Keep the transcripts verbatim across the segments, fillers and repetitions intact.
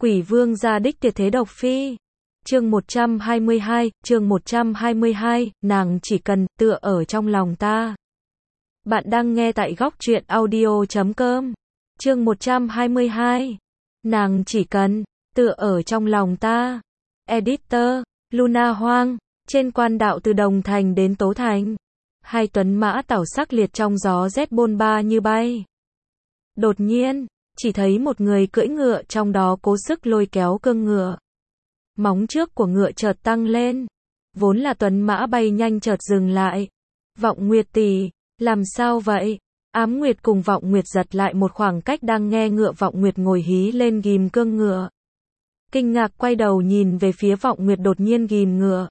Quỷ vương gia đích tuyệt thế độc phi. Chương một trăm hai mươi hai, chương một trăm hai mươi hai, nàng chỉ cần tựa ở trong lòng ta. Bạn đang nghe tại góc truyện audio chấm com. Chương một trăm hai mươi hai. Nàng chỉ cần tựa ở trong lòng ta. Editor, Luna Hoang, trên quan đạo từ Đồng Thành đến Tố Thành. Hai tuấn mã tảo sắc liệt trong gió rét bôn ba như bay. Đột nhiên, chỉ thấy một người cưỡi ngựa trong đó cố sức lôi kéo cương ngựa. Móng trước của ngựa chợt tăng lên. Vốn là tuấn mã bay nhanh chợt dừng lại. Vọng Nguyệt tỷ, làm sao vậy? Ám Nguyệt cùng Vọng Nguyệt giật lại một khoảng cách đang nghe ngựa. Vọng Nguyệt ngồi hí lên ghim cương ngựa. Kinh ngạc quay đầu nhìn về phía Vọng Nguyệt đột nhiên ghim ngựa.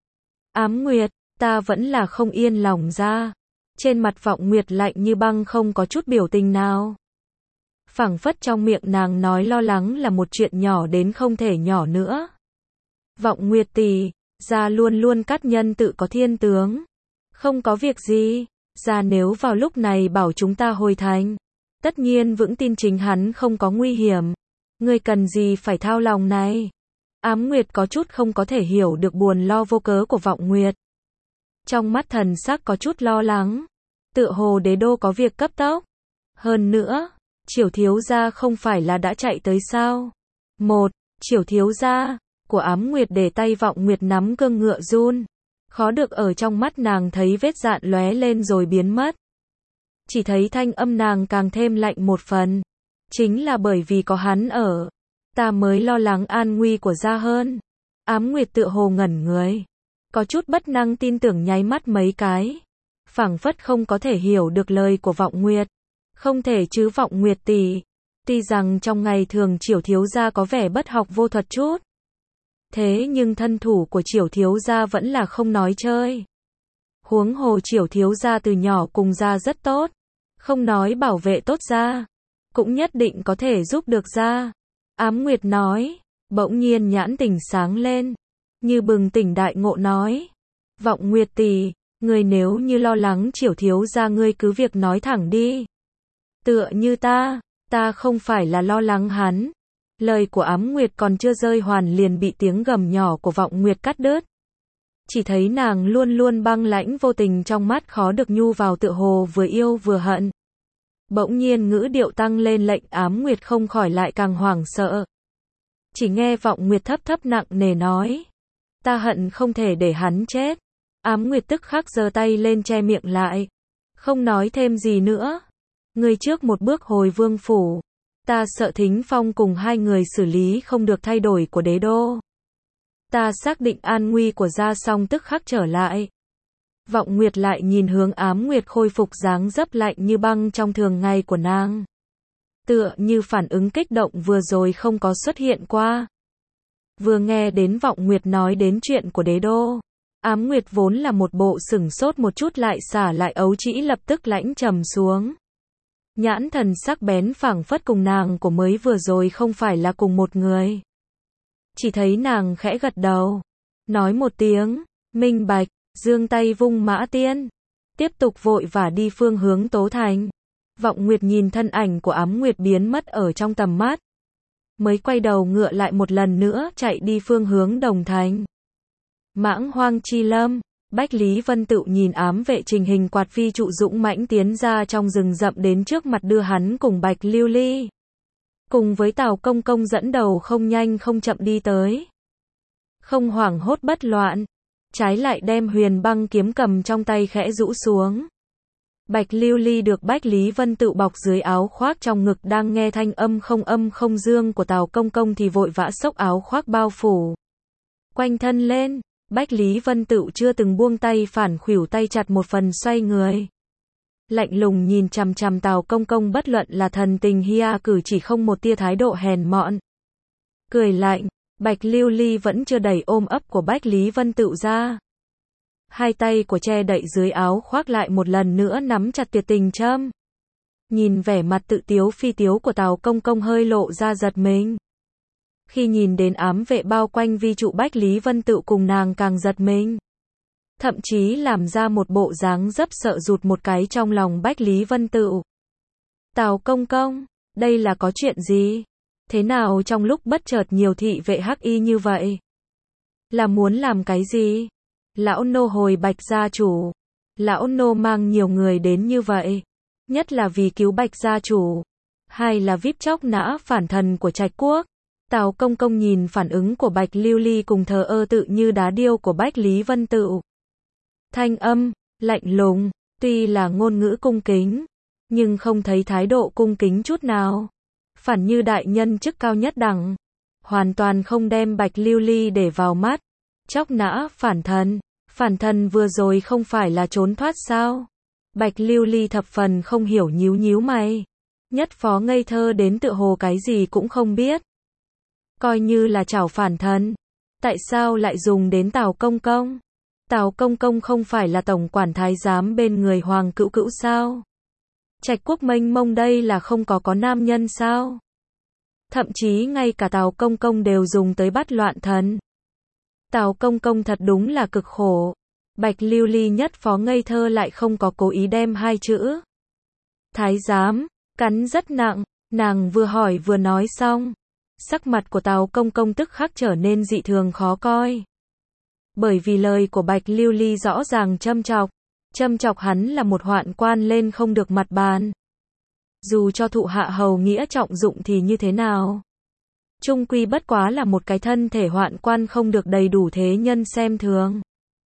Ám Nguyệt, ta vẫn là không yên lòng ra. Trên mặt Vọng Nguyệt lạnh như băng, không có chút biểu tình nào. Phảng phất trong miệng nàng nói lo lắng là một chuyện nhỏ đến không thể nhỏ nữa. Vọng Nguyệt tỷ, gia luôn luôn cát nhân tự có thiên tướng. Không có việc gì, gia nếu vào lúc này bảo chúng ta hồi thành, tất nhiên vững tin chính hắn không có nguy hiểm. Ngươi cần gì phải thao lòng này? Ám Nguyệt có chút không có thể hiểu được buồn lo vô cớ của Vọng Nguyệt. Trong mắt thần sắc có chút lo lắng. Tựa hồ đế đô có việc cấp tốc. Hơn nữa, Triểu thiếu gia không phải là đã chạy tới sao? Một, Triểu thiếu gia của Ám Nguyệt để tay Vọng Nguyệt nắm cương ngựa run. Khó được ở trong mắt nàng thấy vết dạn lóe lên rồi biến mất. Chỉ thấy thanh âm nàng càng thêm lạnh một phần. Chính là bởi vì có hắn ở, ta mới lo lắng an nguy của gia hơn. Ám Nguyệt tựa hồ ngẩn người. Có chút bất năng tin tưởng nháy mắt mấy cái. Phảng phất không có thể hiểu được lời của Vọng Nguyệt. Không thể chứ Vọng Nguyệt tỷ. Tuy rằng trong ngày thường Triểu thiếu gia có vẻ bất học vô thuật chút. Thế nhưng thân thủ của Triểu thiếu gia vẫn là không nói chơi. Huống hồ Triểu thiếu gia từ nhỏ cùng gia rất tốt. Không nói bảo vệ tốt gia, cũng nhất định có thể giúp được gia. Ám Nguyệt nói, bỗng nhiên nhãn tỉnh sáng lên. Như bừng tỉnh đại ngộ nói. Vọng Nguyệt tỷ, ngươi nếu như lo lắng Triểu thiếu gia ngươi cứ việc nói thẳng đi. Tựa như ta, ta không phải là lo lắng hắn. Lời của Ám Nguyệt còn chưa rơi hoàn liền bị tiếng gầm nhỏ của Vọng Nguyệt cắt đứt. Chỉ thấy nàng luôn luôn băng lãnh vô tình trong mắt khó được nhu vào tựa hồ vừa yêu vừa hận. Bỗng nhiên ngữ điệu tăng lên lệnh Ám Nguyệt không khỏi lại càng hoảng sợ. Chỉ nghe Vọng Nguyệt thấp thấp nặng nề nói. Ta hận không thể để hắn chết. Ám Nguyệt tức khắc giơ tay lên che miệng lại. Không nói thêm gì nữa. Ngươi trước một bước hồi vương phủ. Ta sợ Thính Phong cùng hai người xử lý không được thay đổi của đế đô. Ta xác định an nguy của gia xong tức khắc trở lại. Vọng Nguyệt lại nhìn hướng Ám Nguyệt khôi phục dáng dấp lạnh như băng trong thường ngày của nàng. Tựa như phản ứng kích động vừa rồi không có xuất hiện qua. Vừa nghe đến Vọng Nguyệt nói đến chuyện của đế đô. Ám Nguyệt vốn là một bộ sửng sốt một chút lại xả lại ấu trĩ lập tức lãnh trầm xuống. Nhãn thần sắc bén phảng phất cùng nàng của mới vừa rồi không phải là cùng một người. Chỉ thấy nàng khẽ gật đầu. Nói một tiếng, minh bạch, giương tay vung mã tiên. Tiếp tục vội vã đi phương hướng Tố Thành. Vọng Nguyệt nhìn thân ảnh của Ám Nguyệt biến mất ở trong tầm mắt. Mới quay đầu ngựa lại một lần nữa chạy đi phương hướng Đồng Thành. Mãng Hoang Chi Lâm. Bách Lý Vân Tựu nhìn ám vệ trình hình quạt phi trụ dũng mãnh tiến ra trong rừng rậm đến trước mặt đưa hắn cùng Bạch Lưu Ly. Cùng với Tào Công Công dẫn đầu không nhanh không chậm đi tới. Không hoảng hốt bất loạn. Trái lại đem huyền băng kiếm cầm trong tay khẽ rũ xuống. Bạch Lưu Ly được Bách Lý Vân Tựu bọc dưới áo khoác trong ngực đang nghe thanh âm không âm không dương của Tào Công Công thì vội vã xốc áo khoác bao phủ. Quanh thân lên. Bách Lý Vân Tựu chưa từng buông tay phản khuỷu tay chặt một phần xoay người. Lạnh lùng nhìn chằm chằm Tào Công Công bất luận là thần tình hia cử chỉ không một tia thái độ hèn mọn. Cười lạnh, Bạch Lưu Ly vẫn chưa đẩy ôm ấp của Bách Lý Vân Tựu ra. Hai tay của che đậy dưới áo khoác lại một lần nữa nắm chặt tuyệt tình châm. Nhìn vẻ mặt tự tiếu phi tiếu của Tào Công Công hơi lộ ra giật mình. Khi nhìn đến ám vệ bao quanh vi trụ Bách Lý Vân Tựu cùng nàng càng giật mình. Thậm chí làm ra một bộ dáng dấp sợ rụt một cái trong lòng Bách Lý Vân Tựu. Tào Công Công, đây là có chuyện gì? Thế nào trong lúc bất chợt nhiều thị vệ hắc y như vậy? Là muốn làm cái gì? Lão nô hồi bạch gia chủ. Lão nô mang nhiều người đến như vậy. Nhất là vì cứu bạch gia chủ. Hay là vip chóc nã phản thần của Trạch Quốc. Tào Công Công nhìn phản ứng của Bạch Lưu Ly cùng thờ ơ tự như đá điêu của Bách Lý Vân Tựu. Thanh âm, lạnh lùng, tuy là ngôn ngữ cung kính, nhưng không thấy thái độ cung kính chút nào. Phản như đại nhân chức cao nhất đẳng. Hoàn toàn không đem Bạch Lưu Ly để vào mắt. Chóc nã phản thần. Phản thần vừa rồi không phải là trốn thoát sao? Bạch Lưu Ly thập phần không hiểu nhíu nhíu mày. Nhất phó ngây thơ đến tựa hồ cái gì cũng không biết. Coi như là chảo phản thần. Tại sao lại dùng đến Tào Công Công? Tào Công Công không phải là tổng quản thái giám bên người Hoàng Cữu Cữu sao? Trạch Quốc mênh mông đây là không có có nam nhân sao? Thậm chí ngay cả Tào Công Công đều dùng tới bắt loạn thần. Tào Công Công thật đúng là cực khổ. Bạch Lưu Ly nhất phó ngây thơ lại không có cố ý đem hai chữ thái giám cắn rất nặng. Nàng vừa hỏi vừa nói xong, sắc mặt của Tào Công Công tức khắc trở nên dị thường khó coi. Bởi vì lời của Bạch Lưu Ly rõ ràng châm chọc, châm chọc hắn là một hoạn quan lên không được mặt bàn. Dù cho thụ hạ hầu nghĩa trọng dụng thì như thế nào? Trung quy bất quá là một cái thân thể hoạn quan không được đầy đủ thế nhân xem thường.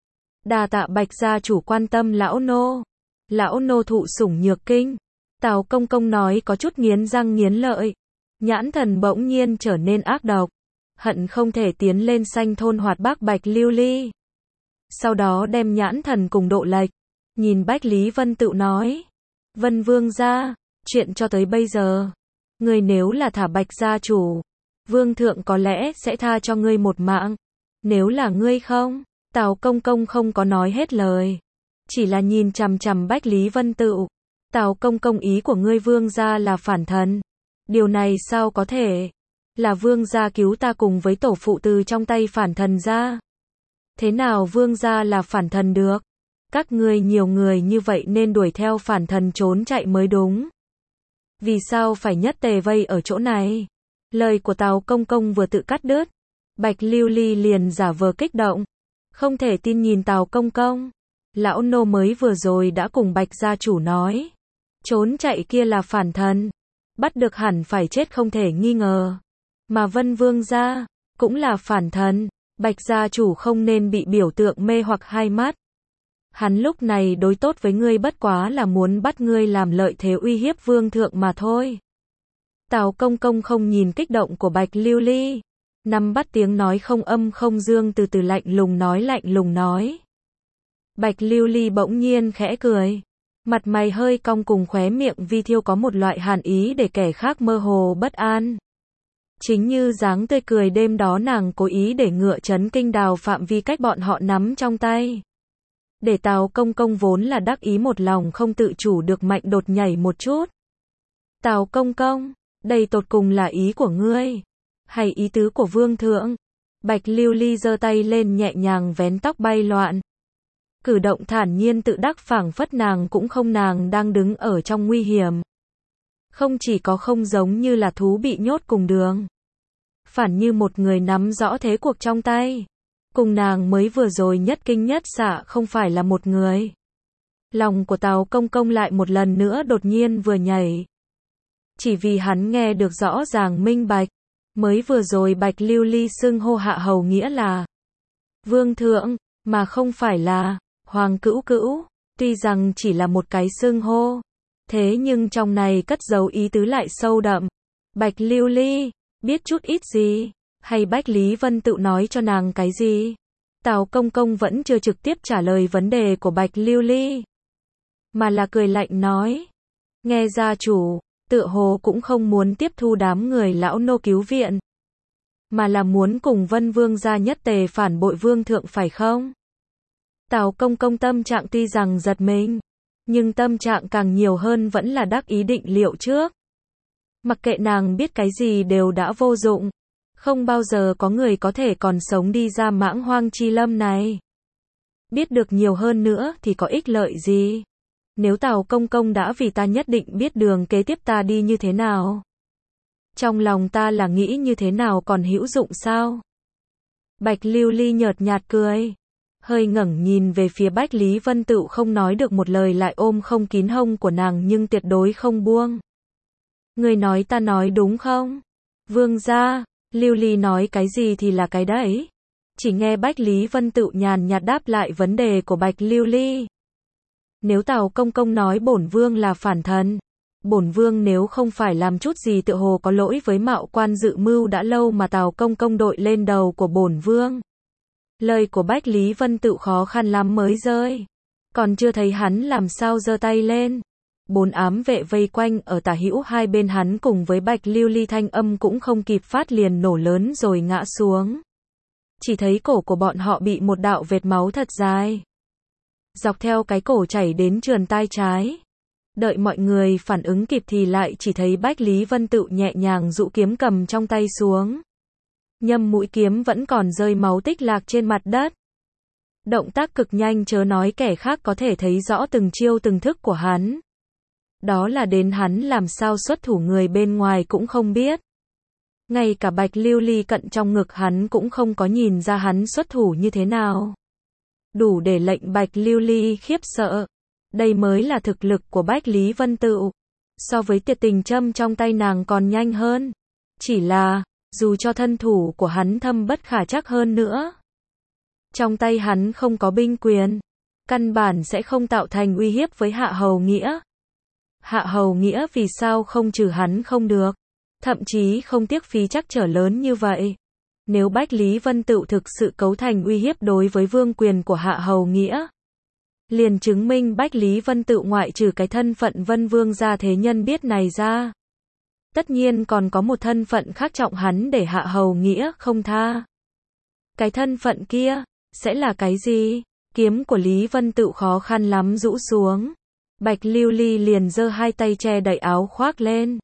Đà tạ Bạch gia chủ quan tâm lão nô. Lão nô thụ sủng nhược kinh. Tào Công Công nói có chút nghiến răng nghiến lợi. Nhãn thần bỗng nhiên trở nên ác độc. Hận không thể tiến lên sanh thôn hoạt bác Bạch Lưu Ly. Sau đó đem nhãn thần cùng độ lệch. Nhìn Bách Lý Vân Tựu nói. Vân Vương gia, chuyện cho tới bây giờ. Ngươi nếu là thả Bạch gia chủ, Vương thượng có lẽ sẽ tha cho ngươi một mạng. Nếu là ngươi không, Tào Công Công không có nói hết lời. Chỉ là nhìn chằm chằm Bách Lý Vân Tựu. Tào Công Công ý của ngươi Vương gia là phản thần. Điều này sao có thể? Là Vương gia cứu ta cùng với tổ phụ từ trong tay phản thần ra. Thế nào Vương gia là phản thần được? Các ngươi nhiều người như vậy nên đuổi theo phản thần trốn chạy mới đúng. Vì sao phải nhất tề vây ở chỗ này? Lời của Tào Công Công vừa tự cắt đứt. Bạch Lưu Ly liền giả vờ kích động. Không thể tin nhìn Tào Công Công. Lão nô mới vừa rồi đã cùng Bạch gia chủ nói. Trốn chạy kia là phản thần. Bắt được hẳn phải chết không thể nghi ngờ. Mà Vân Vương gia cũng là phản thần. Bạch gia chủ không nên bị biểu tượng mê hoặc hai mắt. Hắn lúc này đối tốt với ngươi bất quá là muốn bắt ngươi làm lợi thế uy hiếp Vương thượng mà thôi. Tào Công Công không nhìn kích động của Bạch Lưu Ly. Nắm bắt tiếng nói không âm không dương từ từ lạnh lùng nói lạnh lùng nói. Bạch Lưu Ly bỗng nhiên khẽ cười. Mặt mày hơi cong cùng khóe miệng vi thiêu có một loại hàn ý để kẻ khác mơ hồ bất an. Chính như dáng tươi cười đêm đó nàng cố ý để ngựa chấn kinh đào phạm vi cách bọn họ nắm trong tay. Để Tào Công Công vốn là đắc ý một lòng không tự chủ được mạnh đột nhảy một chút. Tào Công Công, đây tột cùng là ý của ngươi, hay ý tứ của Vương thượng? Bạch Lưu Ly giơ tay lên nhẹ nhàng vén tóc bay loạn. Cử động thản nhiên tự đắc phảng phất nàng cũng không nàng đang đứng ở trong nguy hiểm. Không chỉ có không giống như là thú bị nhốt cùng đường. Phản như một người nắm rõ thế cuộc trong tay. Cùng nàng mới vừa rồi nhất kinh nhất xạ không phải là một người. Lòng của Tào Công Công lại một lần nữa đột nhiên vừa nhảy. Chỉ vì hắn nghe được rõ ràng minh bạch. Mới vừa rồi Bạch Lưu Ly xưng hô hạ hầu nghĩa là Vương thượng, mà không phải là Hoàng Cữu Cữu. Tuy rằng chỉ là một cái xưng hô, thế nhưng trong này cất giấu ý tứ lại sâu đậm. Bạch Lưu Ly, biết chút ít gì? Hay Bách Lý Vân Tựu nói cho nàng cái gì? Tào Công Công vẫn chưa trực tiếp trả lời vấn đề của Bạch Lưu Ly. Mà là cười lạnh nói. Nghe gia chủ, tựa hồ cũng không muốn tiếp thu đám người lão nô cứu viện. Mà là muốn cùng Vân Vương gia nhất tề phản bội Vương thượng phải không? Tào Công Công tâm trạng tuy rằng giật mình. Nhưng tâm trạng càng nhiều hơn vẫn là đắc ý định liệu trước. Mặc kệ nàng biết cái gì đều đã vô dụng. Không bao giờ có người có thể còn sống đi ra mãng hoang chi lâm này. Biết được nhiều hơn nữa thì có ích lợi gì? Nếu Tào Công Công đã vì ta nhất định biết đường kế tiếp ta đi như thế nào. Trong lòng ta là nghĩ như thế nào còn hữu dụng sao? Bạch Lưu Ly nhợt nhạt cười, hơi ngẩng nhìn về phía Bách Lý Vân Tựu không nói được một lời lại ôm không kín hông của nàng nhưng tuyệt đối không buông. Người nói ta nói đúng không? Vương gia, Lưu Ly nói cái gì thì là cái đấy. Chỉ nghe Bách Lý Vân Tựu nhàn nhạt đáp lại vấn đề của Bạch Lưu Ly. Nếu Tào công công nói bổn vương là phản thần, bổn vương nếu không phải làm chút gì tựa hồ có lỗi với mạo quan dự mưu đã lâu mà Tào công công đội lên đầu của bổn vương. Lời của Bách Lý Vân Tựu khó khăn lắm mới rơi. Còn chưa thấy hắn làm sao giơ tay lên. Bốn ám vệ vây quanh ở tả hữu hai bên hắn cùng với Bạch Lưu Ly thanh âm cũng không kịp phát liền nổ lớn rồi ngã xuống. Chỉ thấy cổ của bọn họ bị một đạo vệt máu thật dài dọc theo cái cổ chảy đến trườn tai trái. Đợi mọi người phản ứng kịp thì lại chỉ thấy Bách Lý Vân Tựu nhẹ nhàng dụ kiếm cầm trong tay xuống. Nhâm mũi kiếm vẫn còn rơi máu tích lạc trên mặt đất. Động tác cực nhanh chớ nói kẻ khác có thể thấy rõ từng chiêu từng thức của hắn. Đó là đến hắn làm sao xuất thủ người bên ngoài cũng không biết. Ngay cả Bạch Lưu Ly cận trong ngực hắn cũng không có nhìn ra hắn xuất thủ như thế nào. Đủ để lệnh Bạch Lưu Ly khiếp sợ. Đây mới là thực lực của Bách Lý Vân Tựu. So với Tiệt Tình Châm trong tay nàng còn nhanh hơn. Chỉ là, dù cho thân thủ của hắn thâm bất khả trắc hơn nữa, trong tay hắn không có binh quyền, căn bản sẽ không tạo thành uy hiếp với Hạ Hầu Nghĩa. Hạ Hầu Nghĩa vì sao không trừ hắn không được, thậm chí không tiếc phí trắc trở lớn như vậy. Nếu Bách Lý Vân Tựu thực sự cấu thành uy hiếp đối với vương quyền của Hạ Hầu Nghĩa, liền chứng minh Bách Lý Vân Tựu ngoại trừ cái thân phận Vân Vương gia thế nhân biết này ra, tất nhiên còn có một thân phận khác trọng hắn để Hạ Hầu Nghĩa không tha. Cái thân phận kia sẽ là cái gì? Kiếm của Lý Vân Tựu khó khăn lắm rũ xuống. Bạch Lưu Ly liền giơ hai tay che đậy áo khoác lên.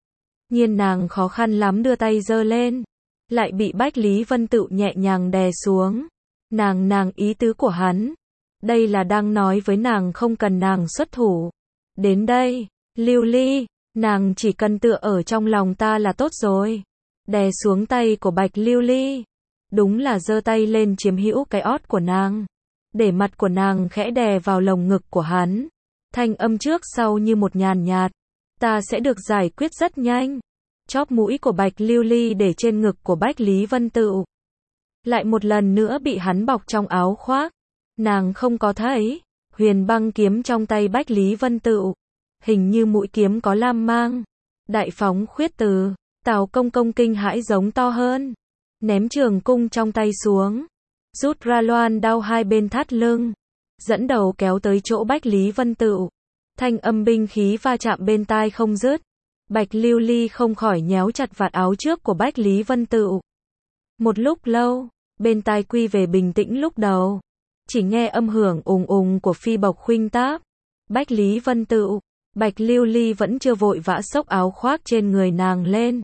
Nhiên nàng khó khăn lắm đưa tay giơ lên, lại bị Bách Lý Vân Tựu nhẹ nhàng đè xuống. Nàng nàng ý tứ của hắn, đây là đang nói với nàng không cần nàng xuất thủ. Đến đây, Lưu Ly, nàng chỉ cần tựa ở trong lòng ta là tốt rồi. Đè xuống tay của Bạch Lưu Ly, đúng là giơ tay lên chiếm hữu cái ót của nàng, để mặt của nàng khẽ đè vào lồng ngực của hắn. Thanh âm trước sau như một nhàn nhạt, ta sẽ được giải quyết rất nhanh. Chóp mũi của Bạch Lưu Ly để trên ngực của Bách Lý Vân Tựu, lại một lần nữa bị hắn bọc trong áo khoác. Nàng không có thấy huyền băng kiếm trong tay Bách Lý Vân Tựu, hình như mũi kiếm có lam mang, đại phóng khuyết từ. Tào công công kinh hãi giống to hơn, ném trường cung trong tay xuống, rút ra loan đao hai bên thắt lưng, dẫn đầu kéo tới chỗ Bách Lý Vân Tựu. Thanh âm binh khí va chạm bên tai không dứt. Bạch Lưu Ly không khỏi nhéo chặt vạt áo trước của Bách Lý Vân Tựu. Một lúc lâu, bên tai quy về bình tĩnh lúc đầu, chỉ nghe âm hưởng ùng ùng của phi bộc khuynh táp. Bách Lý Vân Tựu, Bạch Lưu Ly vẫn chưa vội vã xốc áo khoác trên người nàng lên.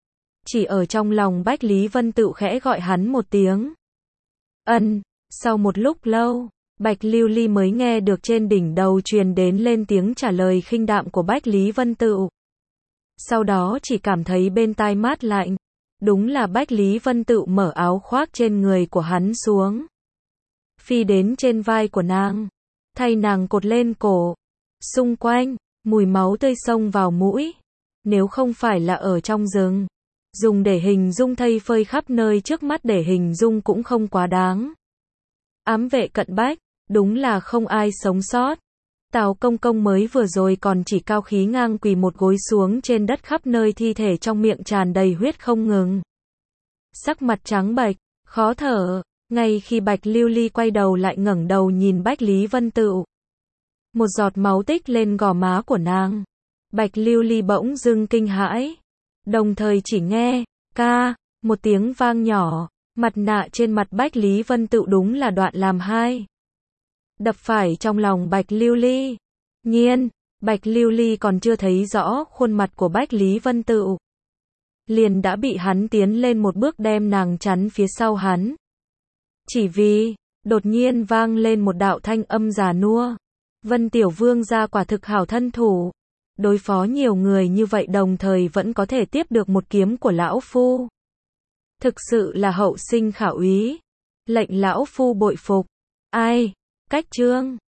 Chỉ ở trong lòng Bách Lý Vân Tựu khẽ gọi hắn một tiếng. Ân, sau một lúc lâu, Bạch Lưu Ly mới nghe được trên đỉnh đầu truyền đến lên tiếng trả lời khinh đạm của Bách Lý Vân Tựu. Sau đó chỉ cảm thấy bên tai mát lạnh. Đúng là Bách Lý Vân Tựu mở áo khoác trên người của hắn xuống, phi đến trên vai của nàng, thay nàng cột lên cổ. Xung quanh, mùi máu tươi xông vào mũi. Nếu không phải là ở trong rừng, dùng để hình dung thây phơi khắp nơi trước mắt để hình dung cũng không quá đáng. Ám vệ cận bách, đúng là không ai sống sót. Tào công công mới vừa rồi còn chỉ cao khí ngang quỳ một gối xuống trên đất, khắp nơi thi thể trong miệng tràn đầy huyết không ngừng. Sắc mặt trắng bệch, khó thở. Ngay khi Bạch Lưu Ly quay đầu lại ngẩng đầu nhìn Bách Lý Vân Tựu, một giọt máu tích lên gò má của nàng. Bạch Lưu Ly bỗng dưng kinh hãi, đồng thời chỉ nghe ca một tiếng vang nhỏ, mặt nạ trên mặt Bách Lý Vân Tựu đúng là đoạn làm hai, đập phải trong lòng Bạch Lưu Ly. Nhiên, Bạch Lưu Ly còn chưa thấy rõ khuôn mặt của Bách Lý Vân Tựu, liền đã bị hắn tiến lên một bước đem nàng chắn phía sau hắn. Chỉ vì, đột nhiên vang lên một đạo thanh âm già nua. Vân tiểu vương gia quả thực hảo thân thủ. đối phó nhiều người như vậy đồng thời vẫn có thể tiếp được một kiếm của lão phu. Thực sự là hậu sinh khả úy. Lệnh lão phu bội phục. Ai? Cách chương